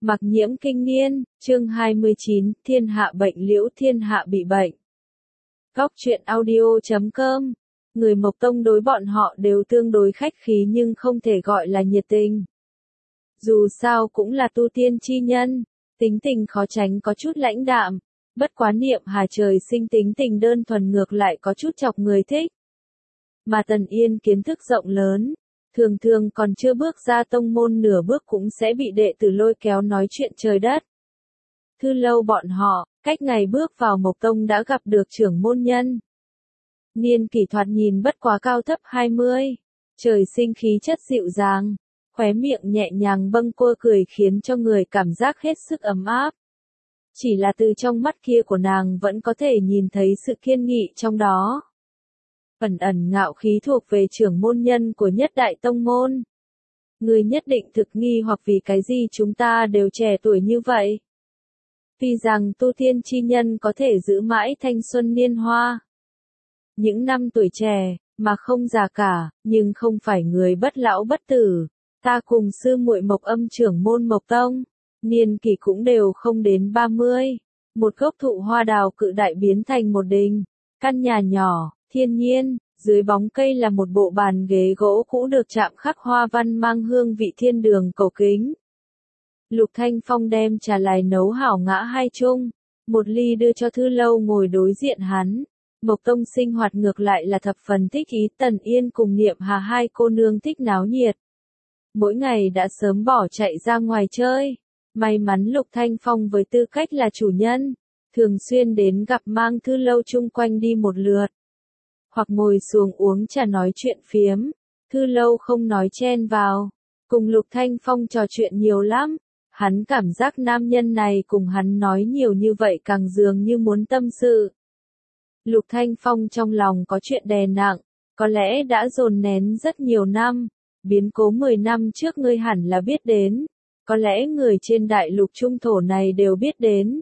Mặc Nhiễm kinh niên, chương 29, thiên hạ bệnh liễu thiên hạ bị bệnh. Góc truyện audio.com. Người Mộc Tông đối bọn họ đều tương đối khách khí nhưng không thể gọi là nhiệt tình. Dù sao cũng là tu tiên chi nhân, tính tình khó tránh có chút lãnh đạm, bất quá Niệm Hà trời sinh tính tình đơn thuần ngược lại có chút chọc người thích. Mà Tần Yên kiến thức rộng lớn, thường thường còn chưa bước ra tông môn nửa bước cũng sẽ bị đệ tử lôi kéo nói chuyện trời đất. Thư Lâu bọn họ, cách ngày bước vào Mộc Tông đã gặp được trưởng môn nhân. Niên kỷ thoạt nhìn bất quá cao thấp 20, trời sinh khí chất dịu dàng, khóe miệng nhẹ nhàng bâng quơ cười khiến cho người cảm giác hết sức ấm áp. Chỉ là từ trong mắt kia của nàng vẫn có thể nhìn thấy sự kiên nghị trong đó. Ẩn ẩn ngạo khí thuộc về trưởng môn nhân của nhất đại tông môn. Người nhất định thực nghi hoặc vì cái gì chúng ta đều trẻ tuổi như vậy. Vì rằng tu tiên chi nhân có thể giữ mãi thanh xuân niên hoa. Những năm tuổi trẻ, mà không già cả, nhưng không phải người bất lão bất tử. Ta cùng sư muội Mộc Âm trưởng môn Mộc Tông, niên kỷ cũng đều không đến 30. Một gốc thụ hoa đào cự đại biến thành một đình, căn nhà nhỏ, thiên nhiên, dưới bóng cây là một bộ bàn ghế gỗ cũ được chạm khắc hoa văn mang hương vị thiên đường cổ kính. Lục Thanh Phong đem trà lại nấu hảo ngã hai chung, một ly đưa cho Thư Lâu ngồi đối diện hắn. Mộc Tông sinh hoạt ngược lại là thập phần thích ý, Tần Yên cùng Niệm Hà hai cô nương thích náo nhiệt. Mỗi ngày đã sớm bỏ chạy ra ngoài chơi. May mắn Lục Thanh Phong với tư cách là chủ nhân, thường xuyên đến gặp mang Thư Lâu chung quanh đi một lượt. Hoặc ngồi xuống uống trà nói chuyện phiếm. Thư Lâu không nói chen vào. Cùng Lục Thanh Phong trò chuyện nhiều lắm. Hắn cảm giác nam nhân này cùng hắn nói nhiều như vậy càng dường như muốn tâm sự. Lục Thanh Phong trong lòng có chuyện đè nặng, có lẽ đã dồn nén rất nhiều năm. Biến cố 10 năm trước ngươi hẳn là biết đến. Có lẽ người trên đại lục trung thổ này đều biết đến.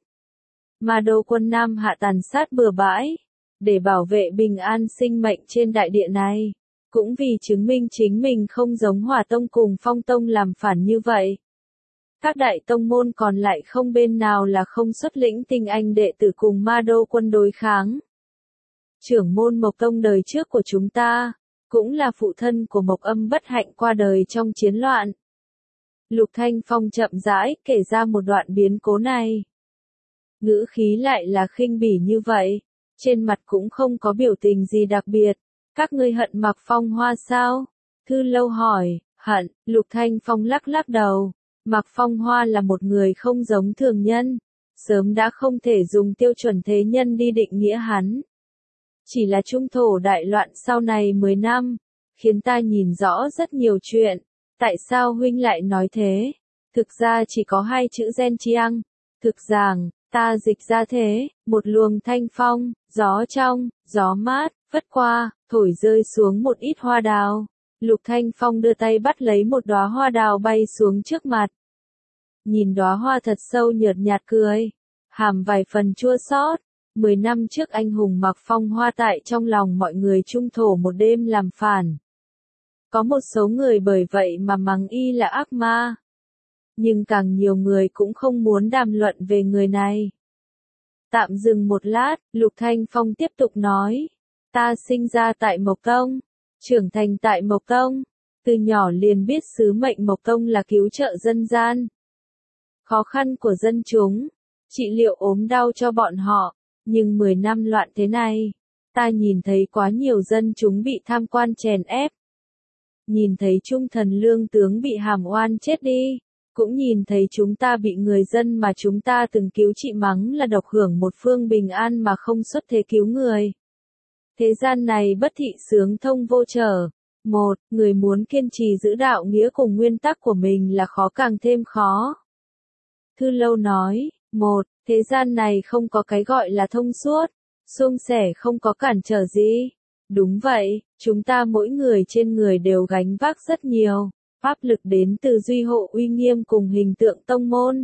Mà Đô quân Nam Hạ tàn sát bừa bãi, để bảo vệ bình an sinh mệnh trên đại địa này. Cũng vì chứng minh chính mình không giống Hỏa Tông cùng Phong Tông làm phản như vậy. Các đại tông môn còn lại không bên nào là không xuất lĩnh tinh anh đệ tử cùng Ma Đô quân đối kháng. Trưởng môn Mộc Tông đời trước của chúng ta, cũng là phụ thân của Mộc Âm bất hạnh qua đời trong chiến loạn. Lục Thanh Phong chậm rãi kể ra một đoạn biến cố này. Ngữ khí lại là khinh bỉ như vậy, trên mặt cũng không có biểu tình gì đặc biệt. Các ngươi hận Mạc Phong Hoa sao? Thư Lâu hỏi. Hận. Lục Thanh Phong lắc lắc đầu. Mạc Phong Hoa là một người không giống thường nhân, sớm đã không thể dùng tiêu chuẩn thế nhân đi định nghĩa hắn. Chỉ là trung thổ đại loạn sau này 10 năm, khiến ta nhìn rõ rất nhiều chuyện. Tại sao huynh lại nói thế? Thực ra chỉ có hai chữ gen chiang. Thực rằng, ta dịch ra thế, một luồng thanh phong, gió trong, gió mát, phất qua, thổi rơi xuống một ít hoa đào. Lục Thanh Phong đưa tay bắt lấy một đóa hoa đào bay xuống trước mặt. Nhìn đóa hoa thật sâu nhợt nhạt cười, hàm vài phần chua xót. 10 năm trước anh hùng Mạc Phong Hoa tại trong lòng mọi người trung thổ một đêm làm phản. Có một số người bởi vậy mà mắng y là ác ma. Nhưng càng nhiều người cũng không muốn đàm luận về người này. Tạm dừng một lát, Lục Thanh Phong tiếp tục nói. Ta sinh ra tại Mộc Tông, trưởng thành tại Mộc Tông. Từ nhỏ liền biết sứ mệnh Mộc Tông là cứu trợ dân gian. Khó khăn của dân chúng, trị liệu ốm đau cho bọn họ. Nhưng 10 năm loạn thế này, ta nhìn thấy quá nhiều dân chúng bị tham quan chèn ép. Nhìn thấy trung thần lương tướng bị hàm oan chết đi. Cũng nhìn thấy chúng ta bị người dân mà chúng ta từng cứu trị mắng là độc hưởng một phương bình an mà không xuất thế cứu người. Thế gian này bất thị sướng thông vô trở. Một, người muốn kiên trì giữ đạo nghĩa cùng nguyên tắc của mình là khó càng thêm khó. Thư Lâu nói, một, thế gian này không có cái gọi là thông suốt, suôn sẻ không có cản trở gì. Đúng vậy, chúng ta mỗi người trên người đều gánh vác rất nhiều. Áp lực đến từ duy hộ uy nghiêm cùng hình tượng tông môn.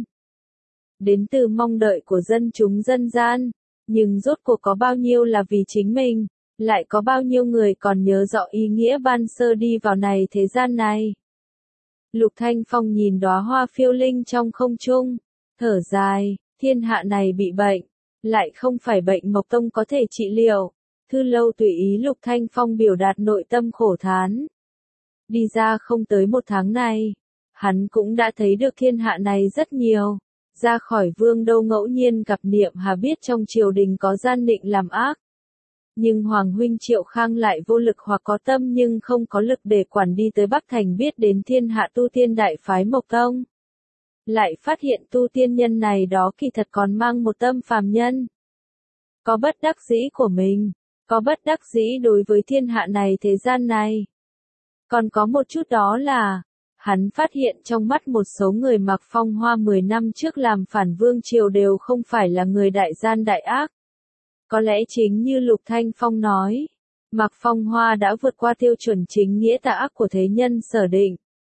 Đến từ mong đợi của dân chúng dân gian. Nhưng rốt cuộc có bao nhiêu là vì chính mình, lại có bao nhiêu người còn nhớ rõ ý nghĩa ban sơ đi vào này thế gian này. Lục Thanh Phong nhìn đóa hoa phiêu linh trong không trung, thở dài, thiên hạ này bị bệnh, lại không phải bệnh Mộc Tông có thể trị liệu. Thư Lâu tùy ý Lục Thanh Phong biểu đạt nội tâm khổ thán. Đi ra không tới một tháng này, hắn cũng đã thấy được thiên hạ này rất nhiều. Ra khỏi Vương Đô ngẫu nhiên gặp Niệm Hà biết trong triều đình có gian định làm ác. Nhưng Hoàng huynh Triệu Khang lại vô lực hoặc có tâm nhưng không có lực để quản đi tới Bắc Thành biết đến thiên hạ tu tiên đại phái Mộc Tông. Lại phát hiện tu tiên nhân này đó kỳ thật còn mang một tâm phàm nhân. Có bất đắc dĩ của mình, có bất đắc dĩ đối với thiên hạ này thế gian này. Còn có một chút đó là, hắn phát hiện trong mắt một số người mặc phong hoa 10 năm trước làm phản vương triều đều không phải là người đại gian đại ác. Có lẽ chính như Lục Thanh Phong nói, Mạc Phong Hoa đã vượt qua tiêu chuẩn chính nghĩa tà ác của thế nhân sở định.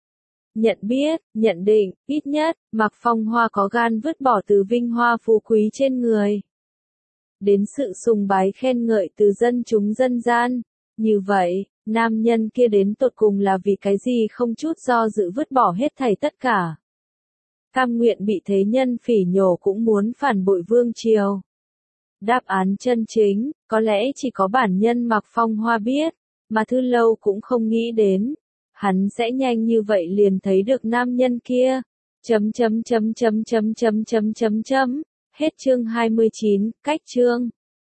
Nhận định, ít nhất, Mạc Phong Hoa có gan vứt bỏ từ vinh hoa phú quý trên người. Đến sự sùng bái khen ngợi từ dân chúng dân gian. Như vậy, nam nhân kia đến tột cùng là vì cái gì không chút do dự vứt bỏ hết thảy tất cả. Cam nguyện bị thế nhân phỉ nhổ cũng muốn phản bội vương triều. Đáp án chân chính, có lẽ chỉ có bản nhân Mạc Phong Hoa biết, mà Thư Lâu cũng không nghĩ đến. Hắn sẽ nhanh như vậy liền thấy được nam nhân kia. Hết chương 29, cách chương.